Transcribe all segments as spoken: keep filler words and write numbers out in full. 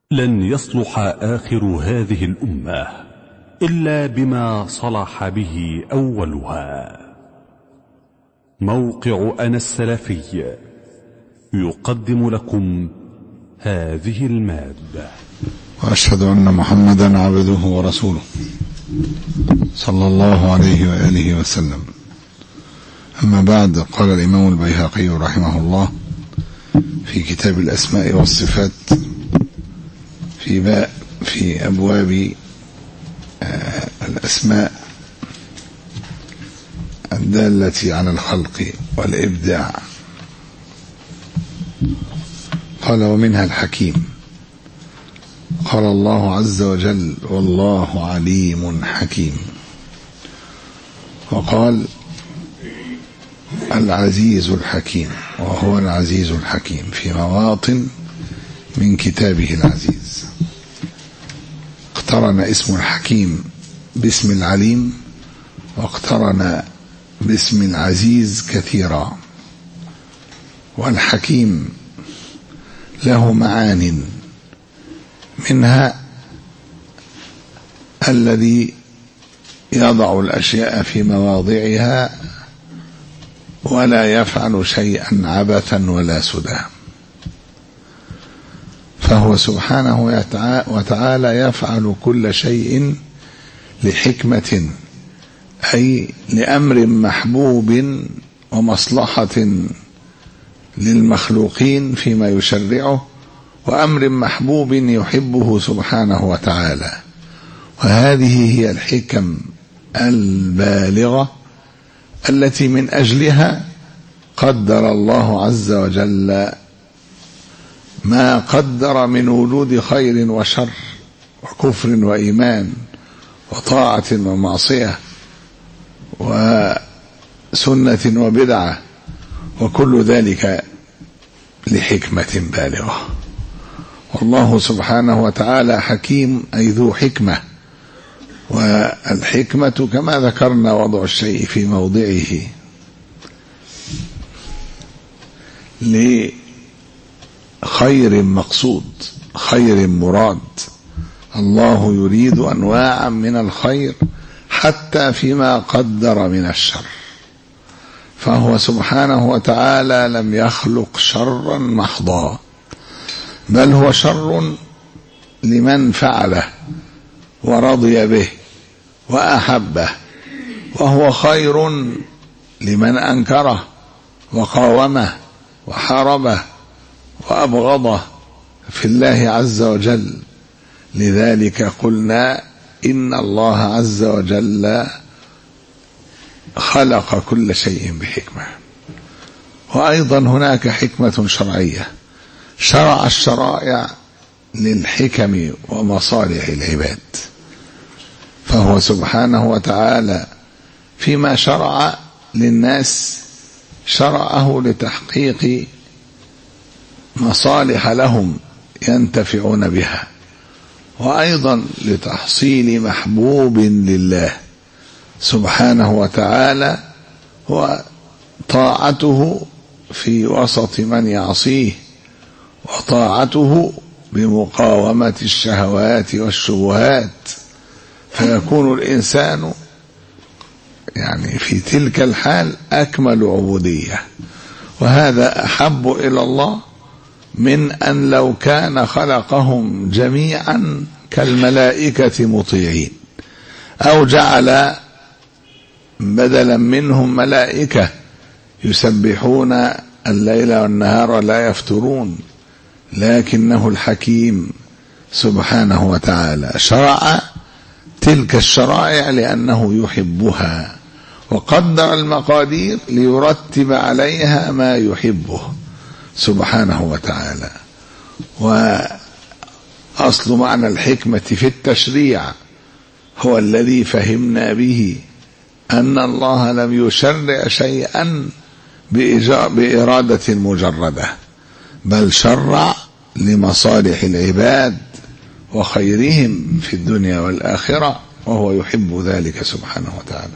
لن يصلح آخر هذه الأمة إلا بما صلح به أولها. موقع أنا السلفي يقدم لكم هذه المادة. وأشهد أن محمدا عبده ورسوله صلى الله عليه وآله وسلم. أما بعد، قال الإمام البيهقي رحمه الله في كتاب الأسماء والصفات في باء في أبواب آه الأسماء الدالة على الخلق والإبداع، قال: ومنها الحكيم. قال الله عز وجل: والله عليم حكيم. وقال: العزيز الحكيم، وهو العزيز الحكيم في مواطن من كتابه العزيز. اقترن اسم الحكيم باسم العليم، واقترن باسم العزيز كثيرا. والحكيم له معان، منها الذي يضع الأشياء في مواضعها ولا يفعل شيئا عبثا ولا سدى، فهو سبحانه وتعالى يفعل كل شيء لحكمة، أي لأمر محبوب ومصلحة للمخلوقين فيما يشرعه، وأمر محبوب يحبه سبحانه وتعالى. وهذه هي الحكم البالغة التي من أجلها قدر الله عز وجل ما قدر من وجود خير وشر وكفر وإيمان وطاعة ومعصية وسنة وبدعة، وكل ذلك لحكمة بالغة. والله سبحانه وتعالى حكيم، أي ذو حكمة. والحكمة كما ذكرنا وضع الشيء في موضعه لخير مقصود، خير مراد. الله يريد أنواعا من الخير حتى فيما قدر من الشر، فهو سبحانه وتعالى لم يخلق شرا محضا، بل هو شر لمن فعله ورضي به وأحبه، وهو خير لمن أنكره وقاومه وحاربه وأبغضه في الله عز وجل. لذلك قلنا إن الله عز وجل خلق كل شيء بحكمة. وأيضا هناك حكمة شرعية، شرع الشرائع للحكم ومصالح العباد، فهو سبحانه وتعالى فيما شرع للناس شرعه لتحقيق مصالح لهم ينتفعون بها، وأيضا لتحصيل محبوب لله سبحانه وتعالى، وطاعته في وسط من يعصيه، وطاعته بمقاومة الشهوات والشبهات، فيكون الإنسان يعني في تلك الحال أكمل عبودية. وهذا أحب إلى الله من أن لو كان خلقهم جميعا كالملائكة مطيعين، أو جعل بدلا منهم ملائكة يسبحون الليل والنهار لا يفترون. لكنه الحكيم سبحانه وتعالى شرع تلك الشرائع لأنه يحبها، وقدر المقادير ليرتب عليها ما يحبه سبحانه وتعالى. وأصل معنى الحكمة في التشريع هو الذي فهمنا به، أن الله لم يشرع شيئا بإرادة مجردة، بل شرع لمصالح العباد وخيرهم في الدنيا والآخرة، وهو يحب ذلك سبحانه وتعالى.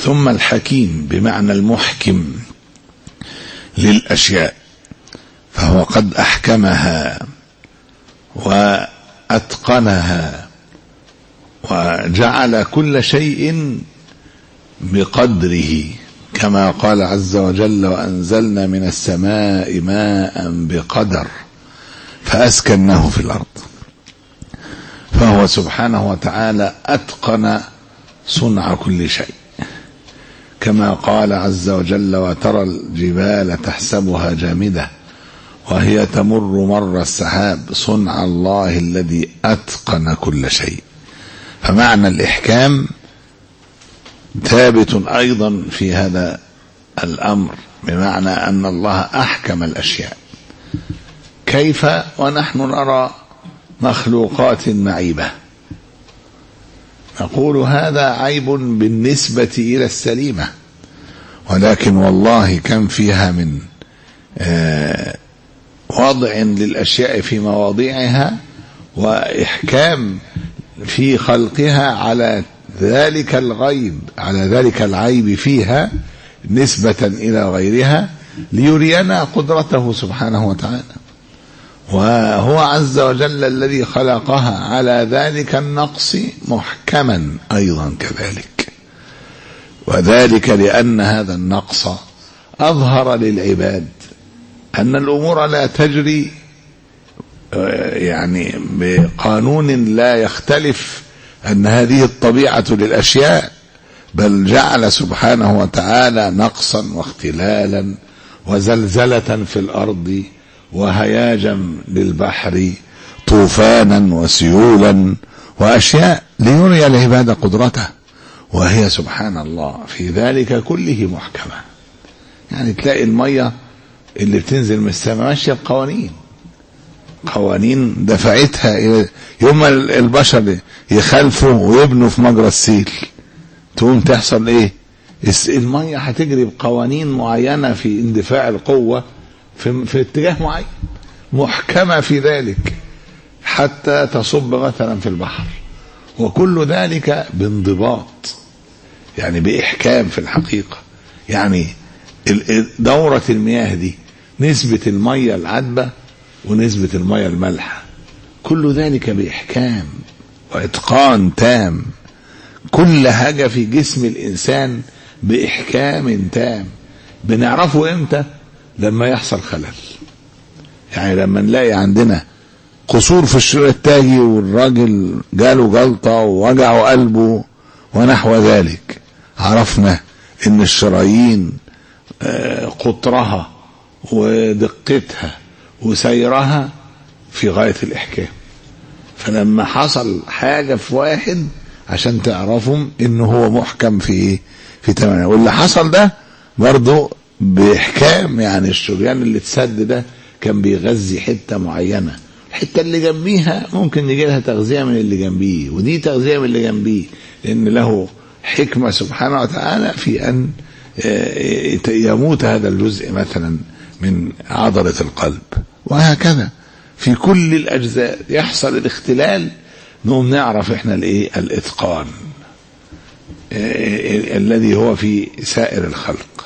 ثم الحكيم بمعنى المحكم للأشياء، فهو قد أحكمها وأتقنها وجعل كل شيء بقدره، كما قال عز وجل: وأنزلنا من السماء ماء بقدر فأسكناه في الأرض. فهو سبحانه وتعالى أتقن صنع كل شيء، كما قال عز وجل: وترى الجبال تحسبها جامدة وهي تمر مر السحاب صنع الله الذي أتقن كل شيء. فمعنى الإحكام ثابت أيضا في هذا الأمر، بمعنى أن الله أحكم الأشياء. كيف ونحن نرى مخلوقات معيبة؟ نقول هذا عيب بالنسبة إلى السليمة، ولكن والله كم فيها من وضع للأشياء في مواضعها وإحكام في خلقها على ذلك الغيب على ذلك العيب فيها نسبة إلى غيرها، ليرينا قدرته سبحانه وتعالى. وهو عز وجل الذي خلقها على ذلك النقص محكما أيضا كذلك، وذلك لأن هذا النقص أظهر للعباد أن الأمور لا تجري يعني بقانون لا يختلف، أن هذه الطبيعة للأشياء، بل جعل سبحانه وتعالى نقصا واختلالا وزلزلة في الأرض وهياجا للبحر، طوفانا وسيولا وأشياء ليري العباد قدرته، وهي سبحان الله في ذلك كله محكمة. يعني تلاقي المية اللي بتنزل من السماء ماشية بقوانين، قوانين دفعتها إلى يوم البشر يخالفوا ويبنوا في مجرى السيل، تقوم تحصل ايه؟ المية هتجري بقوانين معينة في اندفاع القوة في, في اتجاه معين، محكمة في ذلك حتى تصب مثلا في البحر، وكل ذلك بانضباط، يعني بإحكام في الحقيقة. يعني دورة المياه دي نسبة المية العذبة ونسبة المية المالحة، كل ذلك بإحكام وإتقان تام. كل حاجة في جسم الإنسان بإحكام تام. بنعرفه إمتى؟ لما يحصل خلل. يعني لما نلاقي عندنا قصور في الشريان التاجي والراجل جاله جلطة ووجعه قلبه ونحو ذلك، عرفنا إن الشرايين قطرها ودقتها وسيرها في غاية الإحكام. فلما حصل حاجة في واحد عشان تعرفهم إنه هو محكم في إيه؟ في تمانية. واللي حصل ده برضو بإحكام. يعني الشريان اللي اتسد ده كان بيغذي حتة معينة، الحتة اللي جنبيها ممكن يجي لها تغذية من اللي جنبيه، ودي تغذية من اللي جنبيه، لأن له حكمة سبحانه وتعالى في أن يموت هذا الجزء مثلا من عضلة القلب، وهكذا في كل الأجزاء يحصل الاختلال. نقوم نعرف احنا الايه؟ الاتقان الذي هو في سائر الخلق.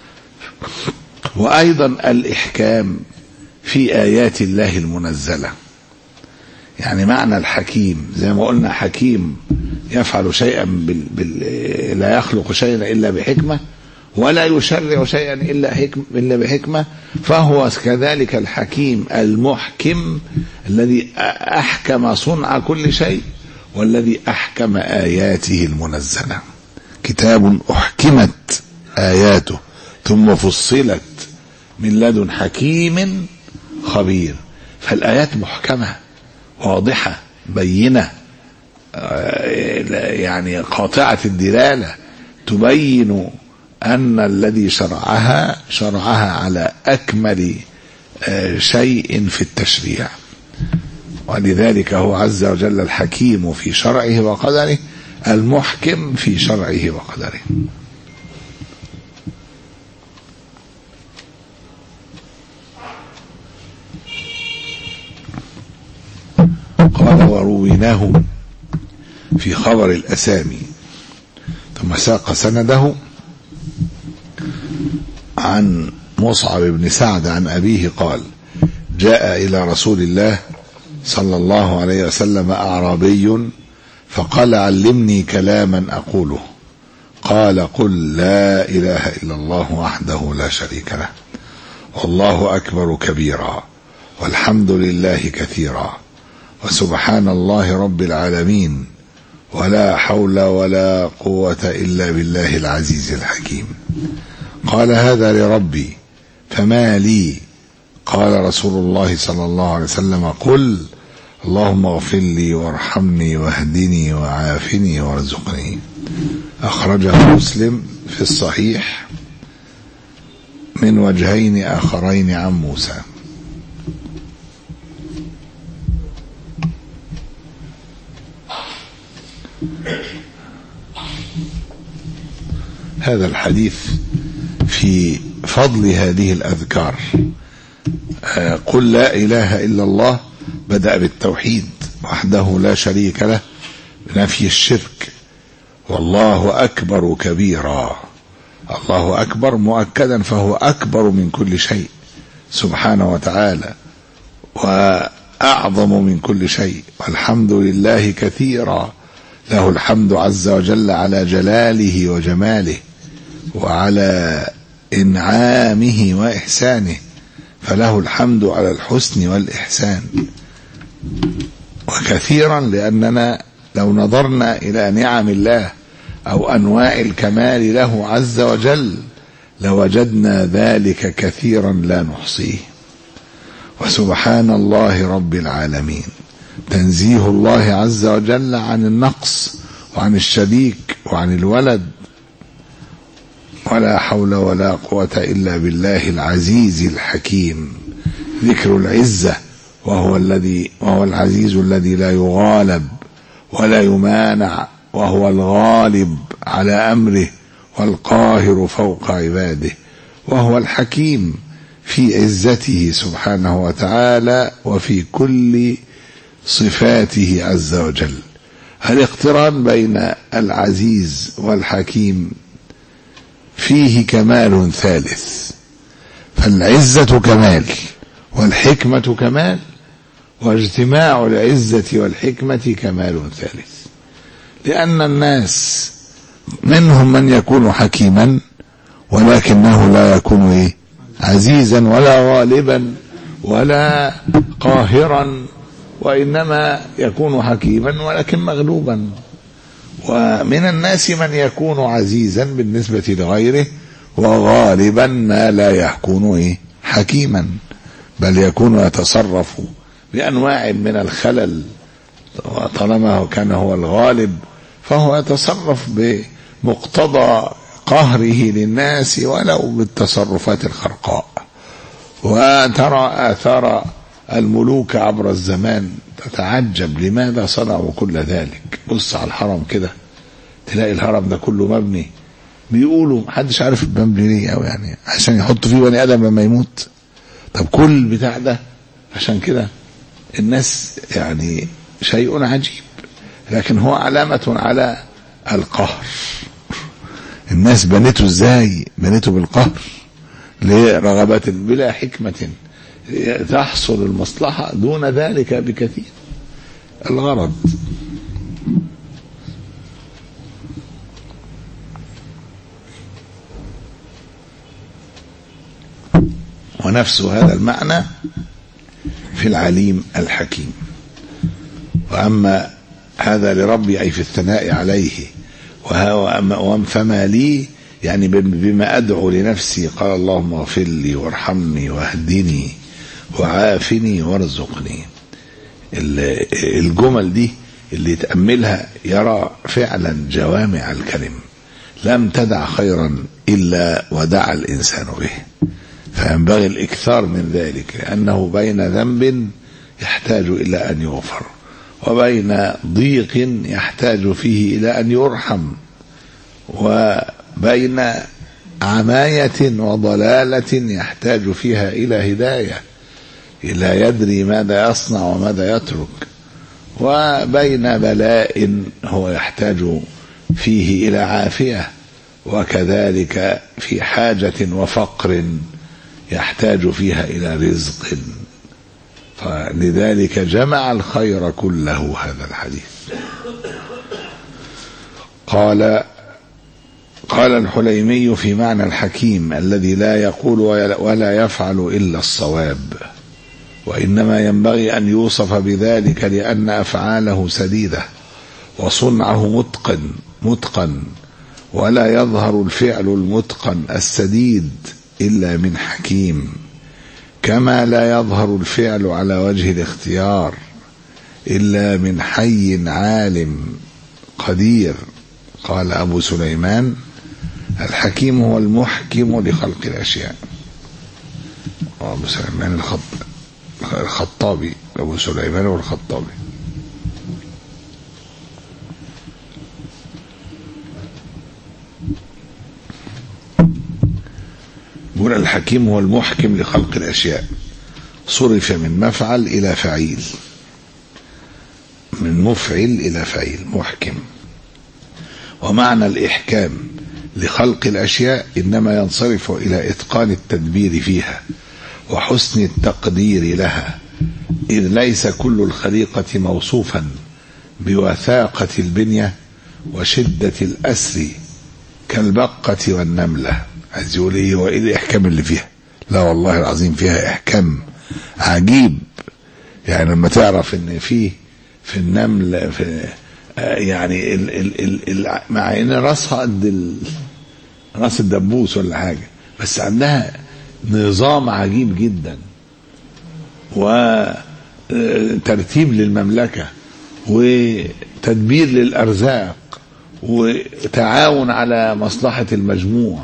وايضا الاحكام في ايات الله المنزله. يعني معنى الحكيم زي ما قلنا، حكيم يفعل شيئا بال... بال... لا يخلق شيئا الا بحكمه، ولا يشرع شيئا الا حكم الا بحكمه. فهو كذلك الحكيم المحكم الذي احكم صنع كل شيء، والذي احكم اياته المنزله. كتاب احكمت اياته ثم فصلت من لدن حكيم خبير. فالايات محكمه واضحه بينه، يعني قاطعه الدلاله، تبين أن الذي شرعها شرعها على أكمل شيء في التشريع. ولذلك هو عز وجل الحكيم في شرعه وقدره، المحكم في شرعه وقدره. قال: ورويناه في خبر الأسامي، ثم ساق سنده عن مصعب بن سعد عن أبيه قال: جاء إلى رسول الله صلى الله عليه وسلم أعرابي فقال: علمني كلاما أقوله. قال: قل لا إله إلا الله وحده لا شريك له، والله أكبر كبيرا، والحمد لله كثيرا، وسبحان الله رب العالمين، ولا حول ولا قوة إلا بالله العزيز الحكيم. قال: هذا لربي، فما لي؟ قال رسول الله صلى الله عليه وسلم: قل اللهم اغفر لي وارحمني واهدني وعافني وارزقني. أخرجه مسلم في الصحيح من وجهين آخرين عن موسى. هذا الحديث في فضل هذه الأذكار. قل لا إله إلا الله بدأ بالتوحيد وحده لا شريك له بنفي الشرك، والله أكبر كبيرا، الله أكبر مؤكدا فهو أكبر من كل شيء سبحانه وتعالى وأعظم من كل شيء، والحمد لله كثيرا، له الحمد عز وجل على جلاله وجماله وعلى إنعامه وإحسانه، فله الحمد على الحسن والإحسان. وكثيرا لأننا لو نظرنا إلى نعم الله أو أنواع الكمال له عز وجل لوجدنا ذلك كثيرا لا نحصيه. وسبحان الله رب العالمين، تنزيه الله عز وجل عن النقص وعن الشريك وعن الولد. ولا حول ولا قوة إلا بالله العزيز الحكيم، ذكر العزة، وهو الذي وهو العزيز الذي لا يغالب ولا يمانع، وهو الغالب على أمره والقاهر فوق عباده، وهو الحكيم في عزته سبحانه وتعالى وفي كل صفاته عز وجل. الاقتران بين العزيز والحكيم فيه كمال ثالث، فالعزة كمال والحكمة كمال، واجتماع العزة والحكمة كمال ثالث. لأن الناس منهم من يكون حكيما ولكنه لا يكون إيه؟ عزيزا ولا غالبا ولا قاهرا، وإنما يكون حكيما ولكن مغلوبا. ومن الناس من يكون عزيزا بالنسبة لغيره وغالبا ما لا يكون إيه؟ حكيما، بل يكون يتصرف بأنواع من الخلل، طالما كان هو الغالب فهو يتصرف بمقتضى قهره للناس ولو بالتصرفات الخرقاء. وترى آثار الملوك عبر الزمان تتعجب لماذا صنعوا كل ذلك. بص على الحرم كده تلاقي الهرم ده كله مبني، بيقولوا محدش عارف مبني ليه، أو يعني عشان يحطوا فيه بني آدم لما يموت. طب كل بتاع ده عشان كده الناس يعني شيء عجيب، لكن هو علامة على القهر. الناس بنته ازاي؟ بنته بالقهر لرغبة بلا حكمة تحصل المصلحة دون ذلك بكثير. الغرض ونفس هذا المعنى في العليم الحكيم. وأما هذا لربي أي في الثناء عليه، فما لي يعني بما أدعو لنفسي. قال اللهم اغفر لي وارحمني واهدني وعافني وارزقني. الجمل دي اللي يتأملها يرى فعلا جوامع الكلم، لم تدع خيرا إلا ودع الإنسان به، فينبغي الإكثار من ذلك، لأنه بين ذنب يحتاج إلى أن يغفر، وبين ضيق يحتاج فيه إلى أن يرحم، وبين عماية وضلالة يحتاج فيها إلى هداية، لا يدري ماذا يصنع وماذا يترك، وبين بلاء هو يحتاج فيه إلى عافية، وكذلك في حاجة وفقر يحتاج فيها إلى رزق، فلذلك جمع الخير كله هذا الحديث. قال قال الحليمي في معنى الحكيم الذي لا يقول ولا يفعل إلا الصواب، وإنما ينبغي أن يوصف بذلك لأن أفعاله سديدة وصنعه متقن متقن ولا يظهر الفعل المتقن السديد إلا من حكيم، كما لا يظهر الفعل على وجه الاختيار إلا من حي عالم قدير. قال أبو سليمان: الحكيم هو المحكم لخلق الأشياء. أبو سليمان الخطابي، أبو سليمان والخطابي. يقول الحكيم هو المحكم لخلق الأشياء، صرف من مفعل إلى فعيل، من مفعل إلى فعيل، محكم. ومعنى الإحكام لخلق الأشياء إنما ينصرف إلى إتقان التدبير فيها وحسن التقدير لها، إذ ليس كل الخليقة موصوفا بوثاقة البنية وشدة الأسر كالبقة والنملة. عايز يقول ايه؟ هو ايه الاحكام اللي فيها؟ لا والله العظيم فيها احكام عجيب. يعني لما تعرف ان في في النمل في يعني ال ال ال ال مع ان راسها قد راس الدبوس ولا حاجه، بس عندها نظام عجيب جدا وترتيب للمملكه وتدبير للارزاق وتعاون على مصلحه المجموع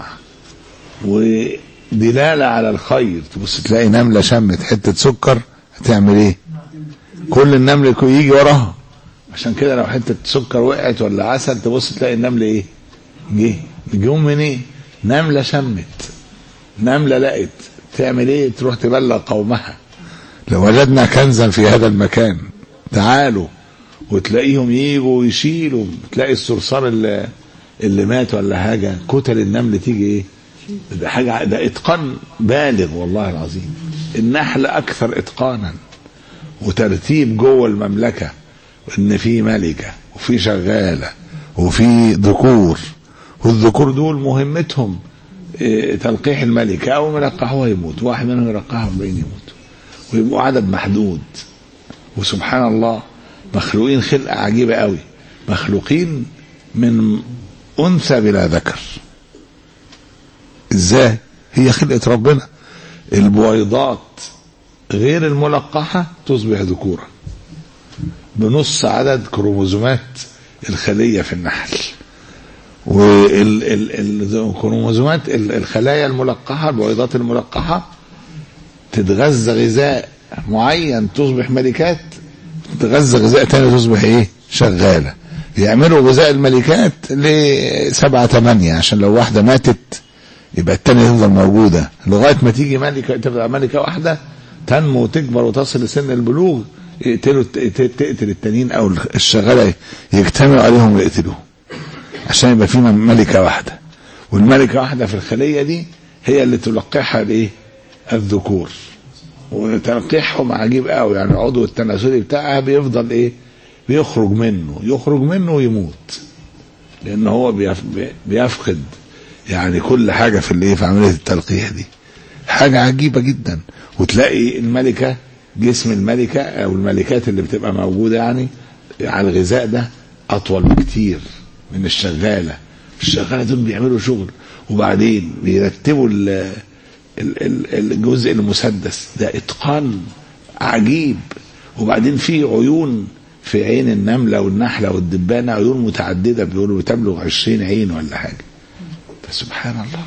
ودلالة على الخير. تبص تلاقي نملة شمت حتة سكر هتعمل ايه؟ كل النمل يجي وراها. عشان كده لو حتة سكر وقعت ولا عسل تبص تلاقي النمل ايه؟ جه جم من ايه؟ نملة شمت، نملة لقت، تعمل ايه؟ تروح تبلغ قومها لو وجدنا كنزا في هذا المكان تعالوا، وتلاقيهم ييجوا ويشيلوا. تلاقي الصرصار اللي, اللي مات ولا حاجة، كتل النمل تيجي ايه؟ ده حاجة، ده اتقان بالغ والله العظيم. النحل اكثر اتقانا وترتيب جوه المملكة، ان في ملكة وفي شغالة وفي ذكور، والذكور دول مهمتهم اه تلقيح الملكة، او ملقحوها يموت، واحد منهم يلقحها واربعين يموت، ويبقوا عدد محدود. وسبحان الله مخلوقين خلقة عجيبة قوي، مخلوقين من انثى بلا ذكر. ازاي؟ هي خلقة ربنا. البويضات غير الملقحة تصبح ذكورا بنص عدد كروموزومات الخلية في النحل، والكروموزومات الخلايا الملقحة، البويضات الملقحة تتغذى غذاء معين تصبح ملكات، تتغذى غذاء تاني تصبح ايه؟ شغالة. يعملوا غذاء الملكات لسبعة تمانية عشان لو واحدة ماتت يبقى التانية تفضل موجودة لغاية ما تيجي ملكة، تبقى ملكة واحدة تنمو وتكبر وتصل لسن البلوغ، يقتلوا تقتل التانيين او الشغالة يجتمعوا عليهم ويقتلوه عشان يبقى في ملكة واحدة. والملكة واحدة في الخلية دي هي اللي تلقحها الايه؟ الذكور. وتلقيحهم عجيب قوي، يعني العضو التناسلي بتاعها بيفضل ايه؟ بيخرج منه يخرج منه ويموت، لان هو بيفقد يعني كل حاجة في اللي في عملية التلقيح دي. حاجة عجيبة جدا. وتلاقي الملكة، جسم الملكة او الملكات اللي بتبقى موجودة يعني على الغذاء ده اطول بكتير من الشغالة. الشغالة دول بيعملوا شغل وبعدين بيرتبوا الجزء المسدس ده، اتقان عجيب. وبعدين في عيون في عين النملة والنحلة والدبانة، عيون متعددة بيقولوا بتبلغ عشرين عين ولا حاجة. فسبحان الله.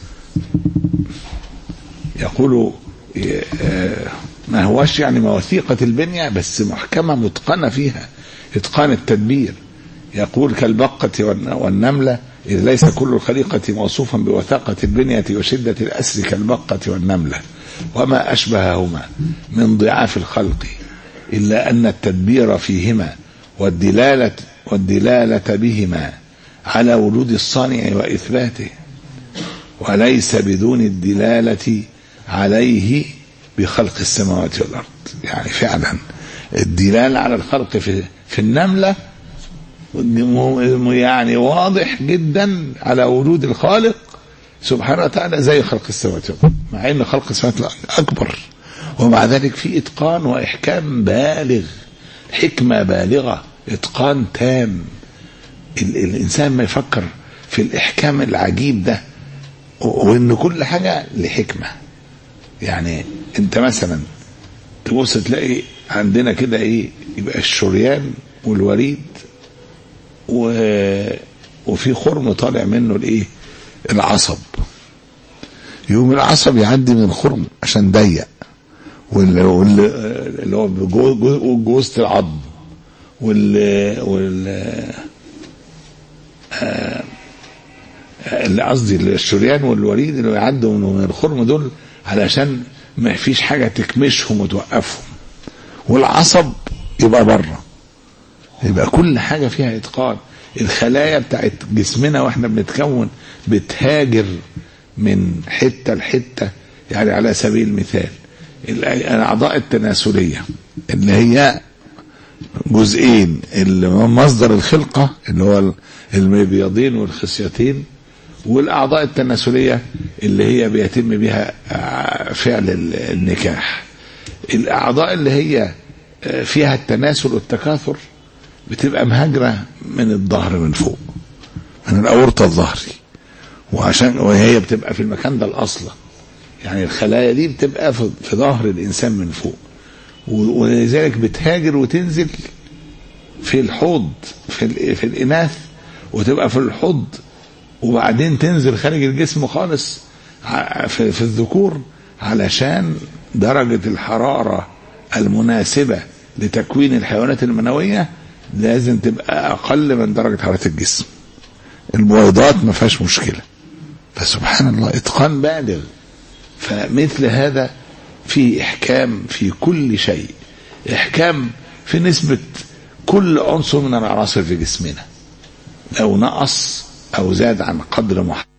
يقولوا ما هوش يعني موثيقة البنية، بس محكمة متقنة فيها اتقان التدبير. يقول كالبقة والنملة، إذ ليس كل الخليقة موصوفا بوثاقة البنية وشدة الأسر كالبقة والنملة وما أشبههما من ضعاف الخلق، إلا أن التدبير فيهما والدلالة, والدلالة بهما على وجود الصانع وإثباته، وليس بدون الدلالة عليه بخلق السماوات والأرض. يعني فعلا الدلالة على الخلق في في النملة يعني واضح جدا على وجود الخالق سبحانه وتعالى زي خلق السماوات والأرض، مع ان خلق السماوات والأرض أكبر، ومع ذلك في إتقان وإحكام بالغ، حكمة بالغة، إتقان تام. الإنسان ما يفكر في الإحكام العجيب ده، وإن كل حاجة لحكمة. يعني أنت مثلا تبص تلاقي عندنا كده إيه، يبقى الشريان والوريد و... وفي خرم طالع منه الإيه، العصب. يوم العصب يعدي من الخرم عشان ضيق، واللي هو جوزة العظم وال وال اللي قصدي الشريان والوريد اللي يعدوا من الخرم دول علشان ما فيش حاجة تكمشهم وتوقفهم، والعصب يبقى بره. يبقى كل حاجة فيها إتقان. الخلايا بتاعت جسمنا واحنا بنتكون بتهاجر من حتة لحتة. يعني على سبيل المثال الأعضاء التناسلية اللي هي جزئين، اللي مصدر الخلقة اللي هو المبيضين والخصيتين، والأعضاء التناسلية اللي هي بيتم بها فعل النكاح. الأعضاء اللي هي فيها التناسل والتكاثر بتبقى مهاجرة من الظهر من فوق، من الأورطة الظهري، وعشان وهي بتبقى في المكان ده الأصلة. يعني الخلايا دي بتبقى في ظهر الإنسان من فوق، ولذلك بتهاجر وتنزل في الحوض في, في الإناث، وتبقى في الحوض وبعدين تنزل خارج الجسم خالص في, في الذكور، علشان درجة الحرارة المناسبة لتكوين الحيوانات المنوية لازم تبقى أقل من درجة حرارة الجسم. البويضات ما فيهاش مشكلة. فسبحان الله إتقان بالغ. فمثل هذا في إحكام في كل شيء، إحكام في نسبة كل عنصر من العناصر في جسمنا. لو نقص أو زاد عن قدر محدد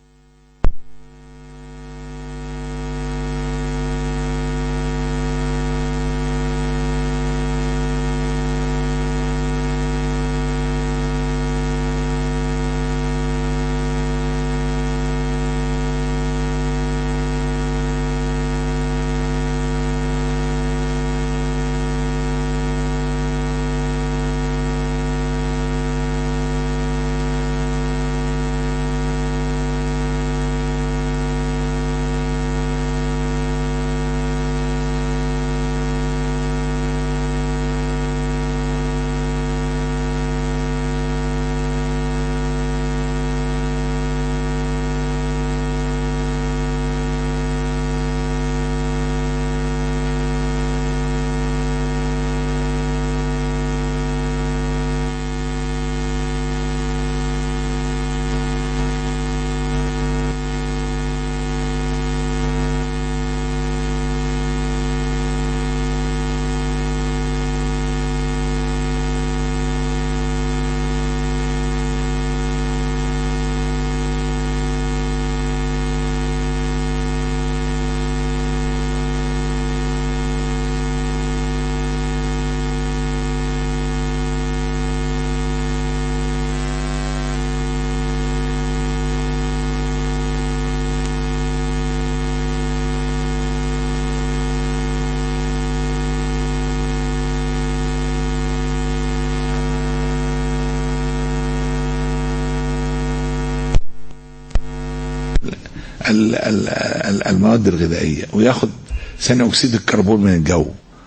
المواد الغذائية، وياخد ثاني أكسيد الكربون من الجو،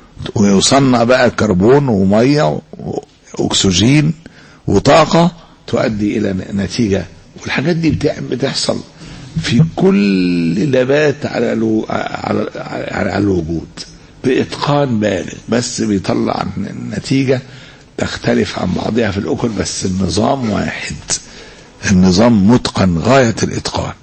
ويصنع بقى كربون ومية وأكسجين وطاقة تؤدي إلى نتيجة. والحاجات دي بتحصل في كل نبات على الو... على على الوجود بإتقان بالغ، بس بيطلع نتيجة تختلف عن بعضها في الأكل، بس النظام واحد، النظام متقن غاية الإتقان.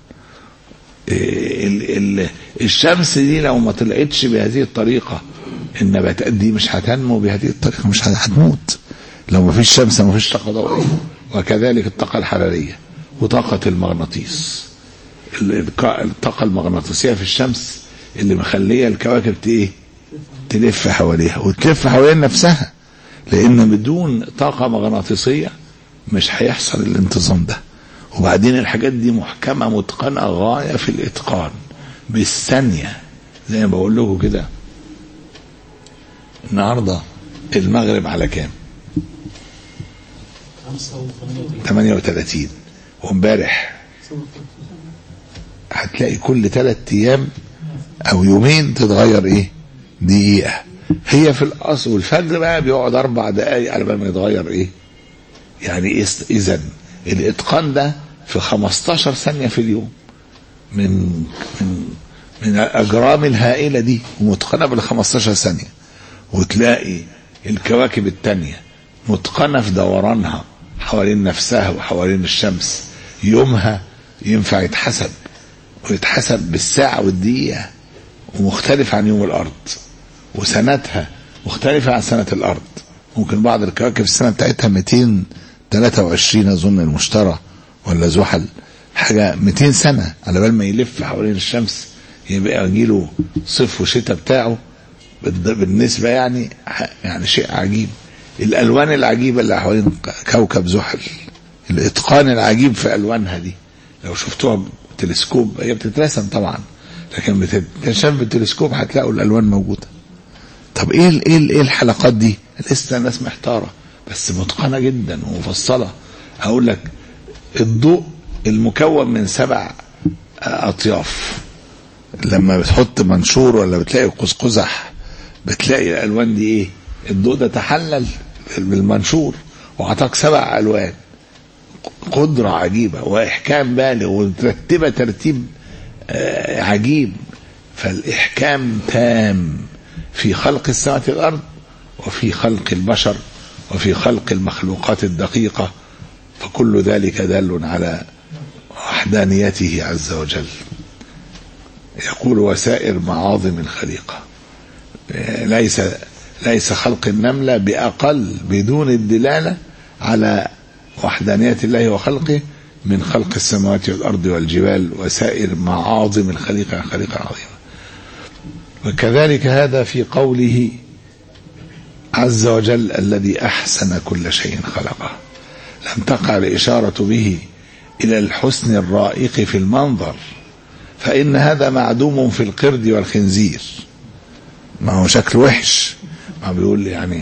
ال ال الشمس دي لو ما طلعتش بهذه الطريقة النباتات دي مش هتنمو بهذه الطريقة، مش هتموت. لو ما فيش شمس ما فيش طاقة ضوئية وكذلك الطاقة الحرارية وطاقة المغناطيس. الطاقة المغناطيسية في الشمس اللي مخلية الكواكب ايه تلف حواليها وتلف حوالين نفسها، لان بدون طاقة مغناطيسية مش هيحصل الانتظام ده. وبعدين الحاجات دي محكمة متقنة غاية في الاتقان بالثانية، زي ما بقول لكم كده. النهاردة المغرب على كام؟ ثمانية وثلاثين، وامبارح هتلاقي كل ثلاث ايام او يومين تتغير ايه دقيقة. هي في الاصل والفجر بقى بيقعد اربع دقايق على ما يتغير ايه يعني. اذا الاتقان ده في خمستاشر ثانية في اليوم من من من الاجرام الهائلة دي ومتقنة بال خمستاشر ثانية. وتلاقي الكواكب التانية متقنة في دورانها حوالين نفسها وحوالين الشمس، يومها ينفع يتحسب ويتحسب بالساعة والدقيقة ومختلف عن يوم الأرض، وسنتها مختلفة عن سنة الأرض. ممكن بعض الكواكب السنة بتاعتها مئتين وثلاثة وعشرين أظن، المشتري ولا زحل حاجة مئتين سنة على بال ما يلف حوالين الشمس، يبقى يجيله صيف وشتاء بتاعه بالنسبة يعني يعني شيء عجيب. الألوان العجيبة اللي حوالين كوكب زحل، الإتقان العجيب في ألوانها دي، لو شفتوها بالتلسكوب هي بتترسم طبعا، لكن بتتشاف بالتلسكوب هتلاقوا الألوان موجودة. طب ايه ايه ايه الحلقات دي؟ لسه الناس محتارة، بس متقنة جدا ومفصلة. هقول لك الضوء المكون من سبع أطياف، لما بتحط منشور ولا بتلاقي قوس قزح بتلاقي الألوان دي ايه. الضوء ده تحلل بالمنشور وعطاك سبع ألوان. قدرة عجيبة وإحكام بالغ وترتبة ترتيب عجيب. فالإحكام تام في خلق السماوات والأرض وفي خلق البشر وفي خلق المخلوقات الدقيقة، فكل ذلك دال على وحدانيته عز وجل. يقول وسائر معاظم الخليقة، ليس ليس خلق النملة بأقل بدون الدلالة على وحدانية الله وخلقه من خلق السماوات والأرض والجبال وسائر معاظم الخليقة خليقة عظيمة. وكذلك هذا في قوله عز وجل الذي أحسن كل شيء خلقه، لم تقع الإشارة به إلى الحسن الرائق في المنظر، فإن هذا معدوم في القرد والخنزير. ما هو شكل وحش، ما بيقول يعني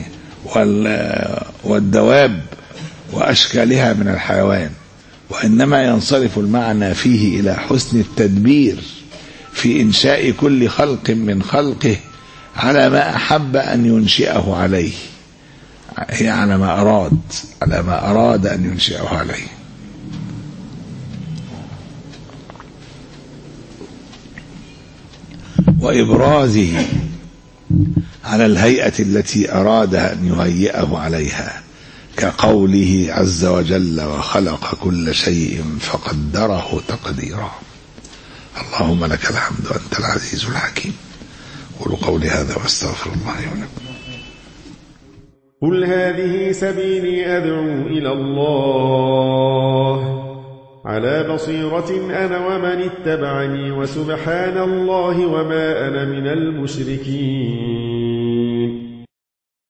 والدواب وأشكالها من الحيوان، وإنما ينصرف المعنى فيه إلى حسن التدبير في إنشاء كل خلق من خلقه على ما أحب أن ينشئه عليه، هي على ما أراد على ما أراد أن ينشئه عليه. وإبرازه على الهيئة التي أراد أن يهيئه عليها، كقوله عز وجل وخلق كل شيء فقدره تقديرا. اللهم لك الحمد وأنت العزيز الحكيم. قولوا قولي هذا واستغفر الله ولكم. قل هذه سبيلي أدعو إلى الله على بصيرة أنا ومن اتبعني، وسبحان الله وما أنا من المشركين.